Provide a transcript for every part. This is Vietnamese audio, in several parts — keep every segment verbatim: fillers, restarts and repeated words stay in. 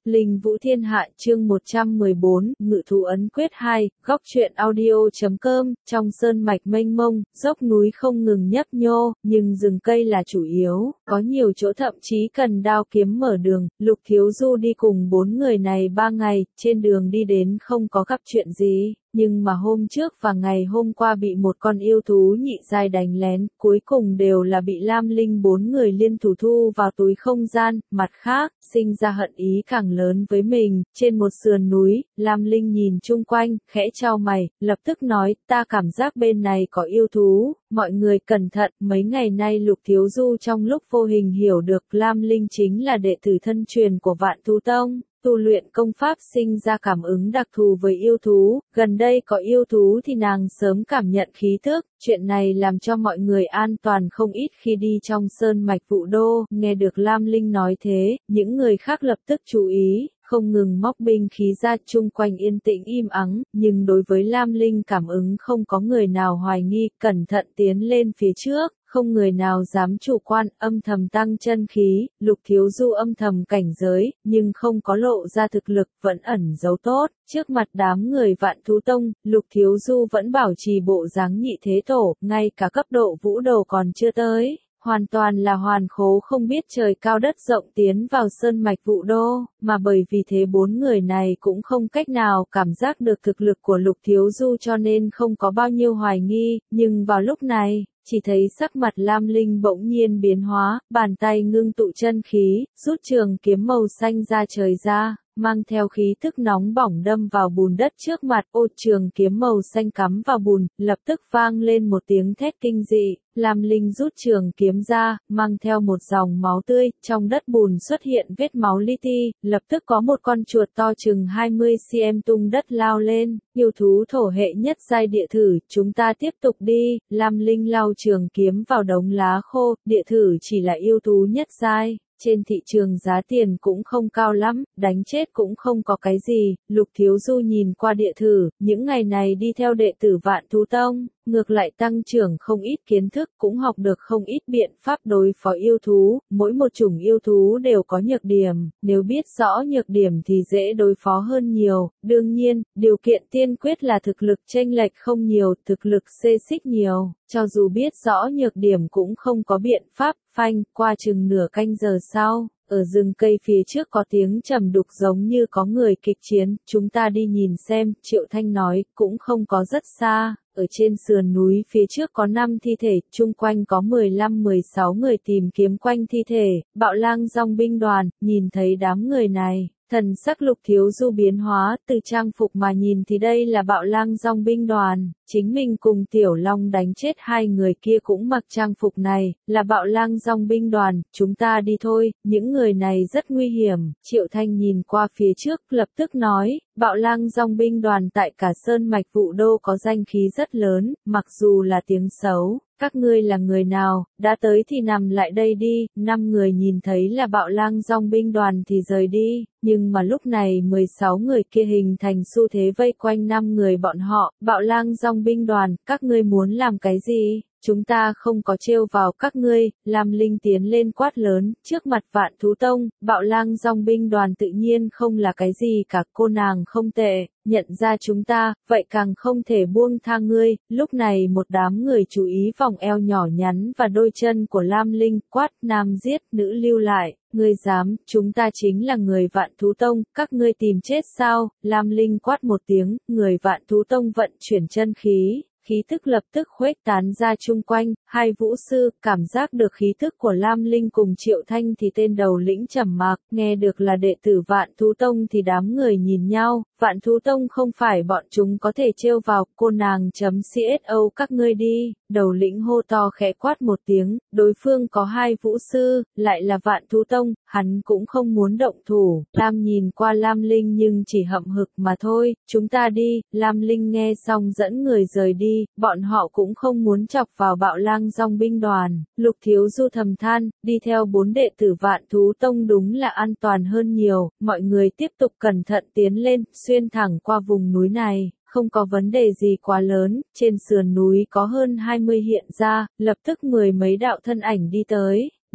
Linh Vũ Thiên Hạ chương một trăm mười bốn, Ngự Thú Ấn Quyết hai, góc truyện audio.com, trong sơn mạch mênh mông, dốc núi không ngừng nhấp nhô, nhưng rừng cây là chủ yếu, có nhiều chỗ thậm chí cần đao kiếm mở đường. Lục Thiếu Du đi cùng bốn người này ba ngày, trên đường đi đến không có gặp chuyện gì. Nhưng mà hôm trước và ngày hôm qua bị một con yêu thú nhị giai đánh lén, cuối cùng đều là bị Lam Linh bốn người liên thủ thu vào túi không gian. Mặt khác, sinh ra hận ý càng lớn với mình. Trên một sườn núi, Lam Linh nhìn chung quanh, khẽ chau mày, lập tức nói, ta cảm giác bên này có yêu thú, mọi người cẩn thận. Mấy ngày nay Lục Thiếu Du trong lúc vô hình hiểu được Lam Linh chính là đệ tử thân truyền của Vạn Thú Tông. Tu luyện công pháp sinh ra cảm ứng đặc thù với yêu thú, gần đây có yêu thú thì nàng sớm cảm nhận khí thức, chuyện này làm cho mọi người an toàn không ít khi đi trong sơn mạch Vũ Đô. Nghe được Lam Linh nói thế, những người khác lập tức chú ý, không ngừng móc binh khí ra, chung quanh yên tĩnh im ắng, nhưng đối với Lam Linh cảm ứng không có người nào hoài nghi, cẩn thận tiến lên phía trước. Không người nào dám chủ quan, âm thầm tăng chân khí. Lục Thiếu Du âm thầm cảnh giới, nhưng không có lộ ra thực lực, vẫn ẩn giấu tốt. Trước mặt đám người Vạn Thú Tông, Lục Thiếu Du vẫn bảo trì bộ dáng nhị thế tổ, ngay cả cấp độ vũ đồ còn chưa tới. Hoàn toàn là hoàn khố không biết trời cao đất rộng tiến vào sơn mạch Vũ Đô, mà bởi vì thế bốn người này cũng không cách nào cảm giác được thực lực của Lục Thiếu Du cho nên không có bao nhiêu hoài nghi, nhưng vào lúc này, chỉ thấy sắc mặt Lam Linh bỗng nhiên biến hóa, bàn tay ngưng tụ chân khí, rút trường kiếm màu xanh ra trời ra, mang theo khí thức nóng bỏng đâm vào bùn đất trước mặt. Ô, trường kiếm màu xanh cắm vào bùn, lập tức vang lên một tiếng thét kinh dị. Lam Linh rút trường kiếm ra, mang theo một dòng máu tươi, trong đất bùn xuất hiện vết máu li ti, lập tức có một con chuột to chừng hai mươi xăng-ti-mét tung đất lao lên. Yêu thú thổ hệ nhất giai địa thử, chúng ta tiếp tục đi. Lam Linh lao trường kiếm vào đống lá khô, địa thử chỉ là yêu thú nhất giai. Trên thị trường giá tiền cũng không cao lắm, đánh chết cũng không có cái gì. Lục Thiếu Du nhìn qua địa thử, những ngày này đi theo đệ tử Vạn Thú Tông, ngược lại tăng trưởng không ít kiến thức, cũng học được không ít biện pháp đối phó yêu thú. Mỗi một chủng yêu thú đều có nhược điểm, nếu biết rõ nhược điểm thì dễ đối phó hơn nhiều. Đương nhiên, điều kiện tiên quyết là thực lực chênh lệch không nhiều, thực lực xê xích nhiều. Cho dù biết rõ nhược điểm cũng không có biện pháp. Phanh, qua chừng nửa canh giờ sau, ở rừng cây phía trước có tiếng trầm đục giống như có người kịch chiến, chúng ta đi nhìn xem. Triệu Thanh nói, cũng không có rất xa. Ở trên sườn núi phía trước có năm thi thể, chung quanh có mười lăm mười sáu người tìm kiếm quanh thi thể. Bạo Lang Dòng binh đoàn, nhìn thấy đám người này, thần sắc Lục Thiếu Du biến hóa, từ trang phục mà nhìn thì đây là Bạo Lang Dòng binh đoàn. Chính mình cùng Tiểu Long đánh chết hai người kia cũng mặc trang phục này, là Bạo Lang Dòng binh đoàn. Chúng ta đi thôi, những người này rất nguy hiểm. Triệu Thanh nhìn qua phía trước, lập tức nói, Bạo Lang Dòng binh đoàn tại cả sơn mạch Vũ Đô có danh khí rất lớn, mặc dù là tiếng xấu. Các ngươi là người nào, đã tới thì nằm lại đây đi. Năm người nhìn thấy là Bạo Lang Dòng binh đoàn thì rời đi, nhưng mà lúc này mười sáu người kia hình thành xu thế vây quanh năm người bọn họ. Bạo Lang Dòng binh đoàn, các ngươi muốn làm cái gì? Chúng ta không có trêu vào các ngươi. Lam Linh tiến lên quát lớn, trước mặt Vạn Thú Tông. Bạo Lang Dòng binh đoàn tự nhiên không là cái gì cả, cô nàng không tệ, nhận ra chúng ta, vậy càng không thể buông tha ngươi. Lúc này một đám người chú ý vòng eo nhỏ nhắn và đôi chân của Lam Linh, quát, nam giết, nữ lưu lại. Ngươi dám, chúng ta chính là người Vạn Thú Tông, các ngươi tìm chết sao? Lam Linh quát một tiếng, người Vạn Thú Tông vận chuyển chân khí. Khí thức lập tức khuếch tán ra chung quanh. Hai vũ sư cảm giác được khí thức của Lam Linh cùng Triệu Thanh thì tên đầu lĩnh trầm mặc, nghe được là đệ tử Vạn Thú Tông thì đám người nhìn nhau. Vạn Thú Tông không phải bọn chúng có thể trêu vào. Cô nàng chấm xô các ngươi đi. Đầu lĩnh hô to khẽ quát một tiếng, đối phương có hai vũ sư, lại là Vạn Thú Tông, hắn cũng không muốn động thủ. Lam nhìn qua Lam Linh nhưng chỉ hậm hực mà thôi. Chúng ta đi. Lam Linh nghe xong dẫn người rời đi, bọn họ cũng không muốn chọc vào Bạo Lang Dòng binh đoàn. Lục Thiếu Du thầm than, đi theo bốn đệ tử Vạn Thú Tông đúng là an toàn hơn nhiều. Mọi người tiếp tục cẩn thận tiến lên, xuyên thẳng qua vùng núi này. Không có vấn đề gì quá lớn, trên sườn núi có hơn hai mươi hiện ra, lập tức mười mấy đạo thân ảnh đi tới.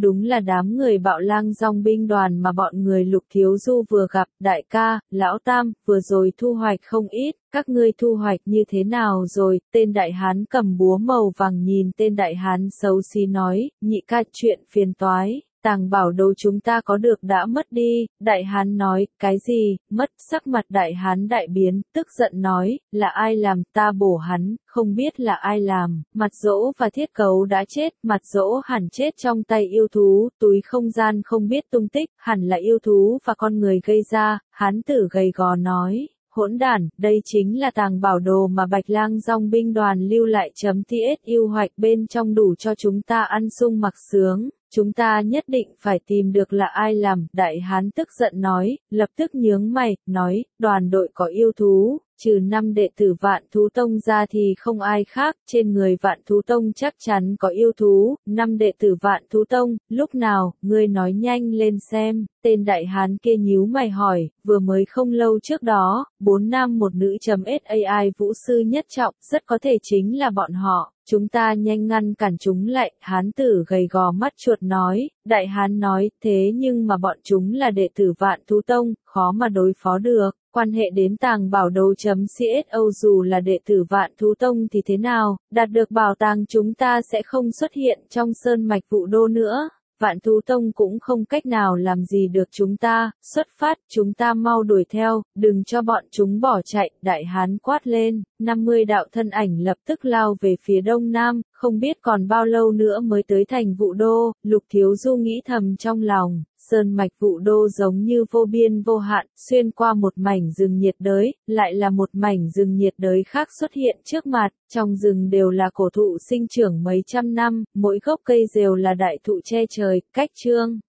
đúng là đám người Bạo Lang dòng binh đoàn mà bọn người Lục Thiếu Du vừa gặp. Đại ca, lão tam, vừa rồi thu hoạch không ít, các ngươi thu hoạch như thế nào rồi? Tên đại hán cầm búa màu vàng nhìn tên đại hán xấu xí nói, nhị ca, chuyện phiền toái. Tàng bảo đồ chúng ta có được đã mất đi. Đại hán nói, cái gì, mất? Sắc mặt đại hán đại biến, tức giận nói, là ai làm? Ta bổ hắn, không biết là ai làm. Mặt Dỗ và Thiết Cấu đã chết, Mặt Dỗ hẳn chết trong tay yêu thú, túi không gian không biết tung tích, hẳn là yêu thú và con người gây ra. Hán tử gầy gò nói, hỗn đản, đây chính là tàng bảo đồ mà Bạch Lang dòng binh đoàn lưu lại. Chấm ts yêu hoạch bên trong đủ cho chúng ta ăn sung mặc sướng. Chúng ta nhất định phải tìm được là ai làm. Đại hán tức giận nói, lập tức nhướng mày, nói, đoàn đội có yêu thú, trừ năm đệ tử Vạn Thú Tông ra thì không ai khác, trên người Vạn Thú Tông chắc chắn có yêu thú. Năm đệ tử Vạn Thú Tông, lúc nào, ngươi nói nhanh lên xem. Tên đại hán kia nhíu mày hỏi, vừa mới không lâu trước đó, bốn nam một nữ chấm sai vũ sư nhất trọng, rất có thể chính là bọn họ. Chúng ta nhanh ngăn cản chúng lại. Hán tử gầy gò mắt chuột nói. Đại hán nói, thế nhưng mà bọn chúng là đệ tử Vạn Thú Tông, khó mà đối phó được. Quan hệ đến tàng bảo đồ chấm co dù là đệ tử Vạn Thú Tông thì thế nào, đạt được bảo tàng chúng ta sẽ không xuất hiện trong sơn mạch Vũ Đô nữa. Vạn Thú Tông cũng không cách nào làm gì được chúng ta. Xuất phát, chúng ta mau đuổi theo, đừng cho bọn chúng bỏ chạy. Đại hán quát lên, năm mươi đạo thân ảnh lập tức lao về phía đông nam, không biết còn bao lâu nữa mới tới thành Vũ Đô. Lục Thiếu Du nghĩ thầm trong lòng, sơn mạch Vũ Đô giống như vô biên vô hạn, xuyên qua một mảnh rừng nhiệt đới, lại là một mảnh rừng nhiệt đới khác xuất hiện trước mặt. Trong rừng đều là cổ thụ sinh trưởng mấy trăm năm, mỗi gốc cây đều là đại thụ che trời. Cách chương